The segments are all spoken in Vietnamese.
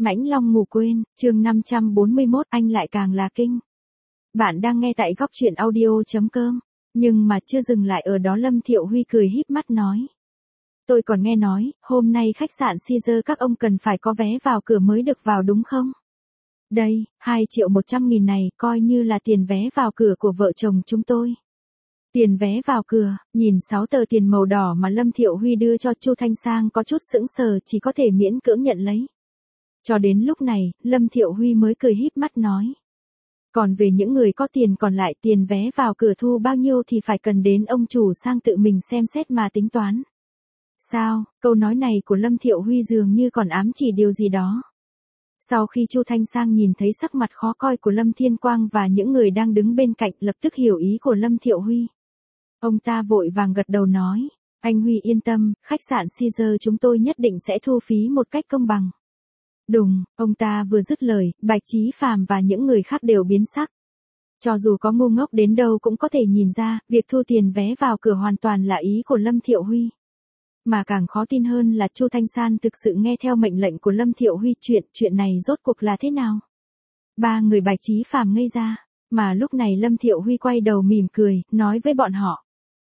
Mãnh Long ngủ quên, chương 541, anh lại càng là kinh. Bạn đang nghe tại góc truyện audio.com, nhưng mà chưa dừng lại ở đó, Lâm Thiệu Huy cười híp mắt nói. Tôi còn nghe nói, hôm nay khách sạn Caesar các ông cần phải có vé vào cửa mới được vào đúng không? Đây, 2.100.000 này coi như là tiền vé vào cửa của vợ chồng chúng tôi. Tiền vé vào cửa, nhìn 6 tờ tiền màu đỏ mà Lâm Thiệu Huy đưa cho Chu Thanh Sang có chút sững sờ, chỉ có thể miễn cưỡng nhận lấy. Cho đến lúc này, Lâm Thiệu Huy mới cười híp mắt nói. Còn về những người có tiền còn lại, tiền vé vào cửa thu bao nhiêu thì phải cần đến ông chủ Sang tự mình xem xét mà tính toán. Sao, câu nói này của Lâm Thiệu Huy dường như còn ám chỉ điều gì đó. Sau khi Chu Thanh Sang nhìn thấy sắc mặt khó coi của Lâm Thiên Quang và những người đang đứng bên cạnh, lập tức hiểu ý của Lâm Thiệu Huy. Ông ta vội vàng gật đầu nói, anh Huy yên tâm, khách sạn Caesar chúng tôi nhất định sẽ thu phí một cách công bằng. Đùng, ông ta vừa dứt lời, Bạch Chí Phàm và những người khác đều biến sắc. Cho dù có ngu ngốc đến đâu cũng có thể nhìn ra, việc thu tiền vé vào cửa hoàn toàn là ý của Lâm Thiệu Huy. Mà càng khó tin hơn là Chu Thanh San thực sự nghe theo mệnh lệnh của Lâm Thiệu Huy. Chuyện này rốt cuộc là thế nào? Ba người Bạch Chí Phàm ngây ra, mà lúc này Lâm Thiệu Huy quay đầu mỉm cười, nói với bọn họ.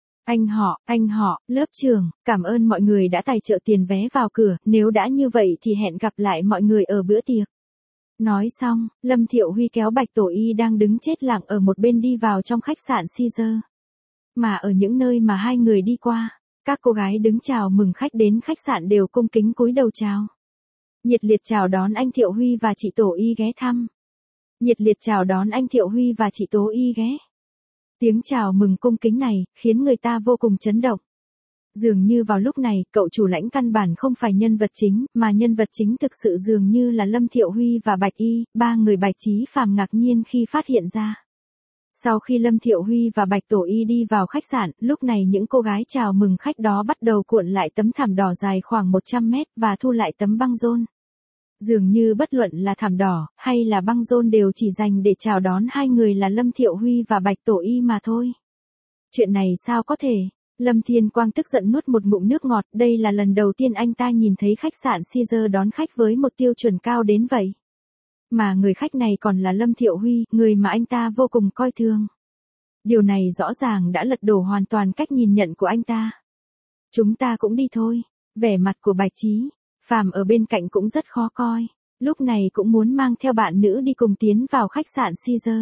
Anh họ, lớp trưởng, cảm ơn mọi người đã tài trợ tiền vé vào cửa, nếu đã như vậy thì hẹn gặp lại mọi người ở bữa tiệc. Nói xong, Lâm Thiệu Huy kéo Bạch Tổ Y đang đứng chết lặng ở một bên đi vào trong khách sạn Caesar. Mà ở những nơi mà hai người đi qua, các cô gái đứng chào mừng khách đến khách sạn đều cung kính cúi đầu chào. Nhiệt liệt chào đón anh Thiệu Huy và chị Tổ Y ghé thăm. Nhiệt liệt chào đón anh Thiệu Huy và chị Tố Y ghé. Tiếng chào mừng cung kính này, khiến người ta vô cùng chấn động. Dường như vào lúc này, cậu chủ lãnh căn bản không phải nhân vật chính, mà nhân vật chính thực sự dường như là Lâm Thiệu Huy và Bạch Y. Ba người Bạch Chí Phàm ngạc nhiên khi phát hiện ra. Sau khi Lâm Thiệu Huy và Bạch Tổ Y đi vào khách sạn, lúc này những cô gái chào mừng khách đó bắt đầu cuộn lại tấm thảm đỏ dài khoảng 100 mét và thu lại tấm băng rôn. Dường như bất luận là thảm đỏ, hay là băng rôn đều chỉ dành để chào đón hai người là Lâm Thiệu Huy và Bạch Tổ Y mà thôi. Chuyện này sao có thể? Lâm Thiên Quang tức giận nuốt một ngụm nước ngọt, đây là lần đầu tiên anh ta nhìn thấy khách sạn Caesar đón khách với một tiêu chuẩn cao đến vậy. Mà người khách này còn là Lâm Thiệu Huy, người mà anh ta vô cùng coi thường. Điều này rõ ràng đã lật đổ hoàn toàn cách nhìn nhận của anh ta. Chúng ta cũng đi thôi. Vẻ mặt của Bạch Chí Phàm ở bên cạnh cũng rất khó coi. Lúc này cũng muốn mang theo bạn nữ đi cùng tiến vào khách sạn Caesar.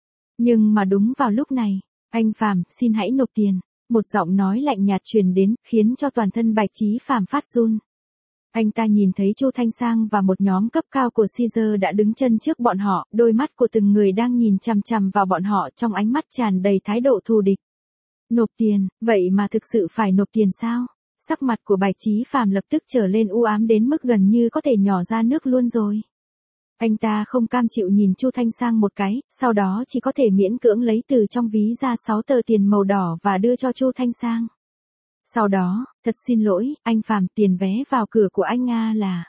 Nhưng mà đúng vào lúc này, anh Phàm, xin hãy nộp tiền. Một giọng nói lạnh nhạt truyền đến, khiến cho toàn thân Bạch Chí Phàm phát run. Anh ta nhìn thấy Chu Thanh Sang và một nhóm cấp cao của Caesar đã đứng chân trước bọn họ, đôi mắt của từng người đang nhìn chằm chằm vào bọn họ trong ánh mắt tràn đầy thái độ thù địch. Nộp tiền, vậy mà thực sự phải nộp tiền sao? Sắc mặt của Bạch Chí Phàm lập tức trở lên u ám đến mức gần như có thể nhỏ ra nước luôn rồi. Anh ta không cam chịu nhìn Chu Thanh Sang một cái, sau đó chỉ có thể miễn cưỡng lấy từ trong ví ra 6 tờ tiền màu đỏ và đưa cho Chu Thanh Sang. Sau đó, thật xin lỗi, anh Phàm, tiền vé vào cửa của anh Nga là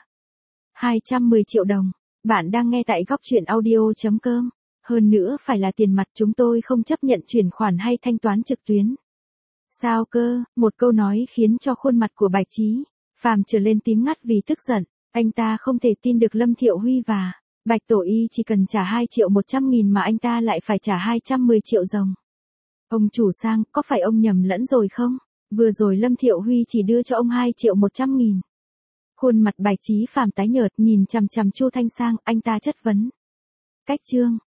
210 triệu đồng. Bạn đang nghe tại góc truyện audio.com. Hơn nữa phải là tiền mặt, chúng tôi không chấp nhận chuyển khoản hay thanh toán trực tuyến. Sao cơ? Một câu nói khiến cho khuôn mặt của Bạch Chí Phàm trở lên tím ngắt vì tức giận. Anh ta không thể tin được Lâm Thiệu Huy và Bạch Tổ Y chỉ cần trả 2.100.000 mà anh ta lại phải trả 210 triệu đồng. Ông chủ Sang, có phải ông nhầm lẫn rồi không? Vừa rồi Lâm Thiệu Huy chỉ đưa cho ông 2.100.000. Khuôn mặt Bạch Chí Phàm tái nhợt nhìn chằm chằm Chu Thanh Sang, anh ta chất vấn. Cách chương,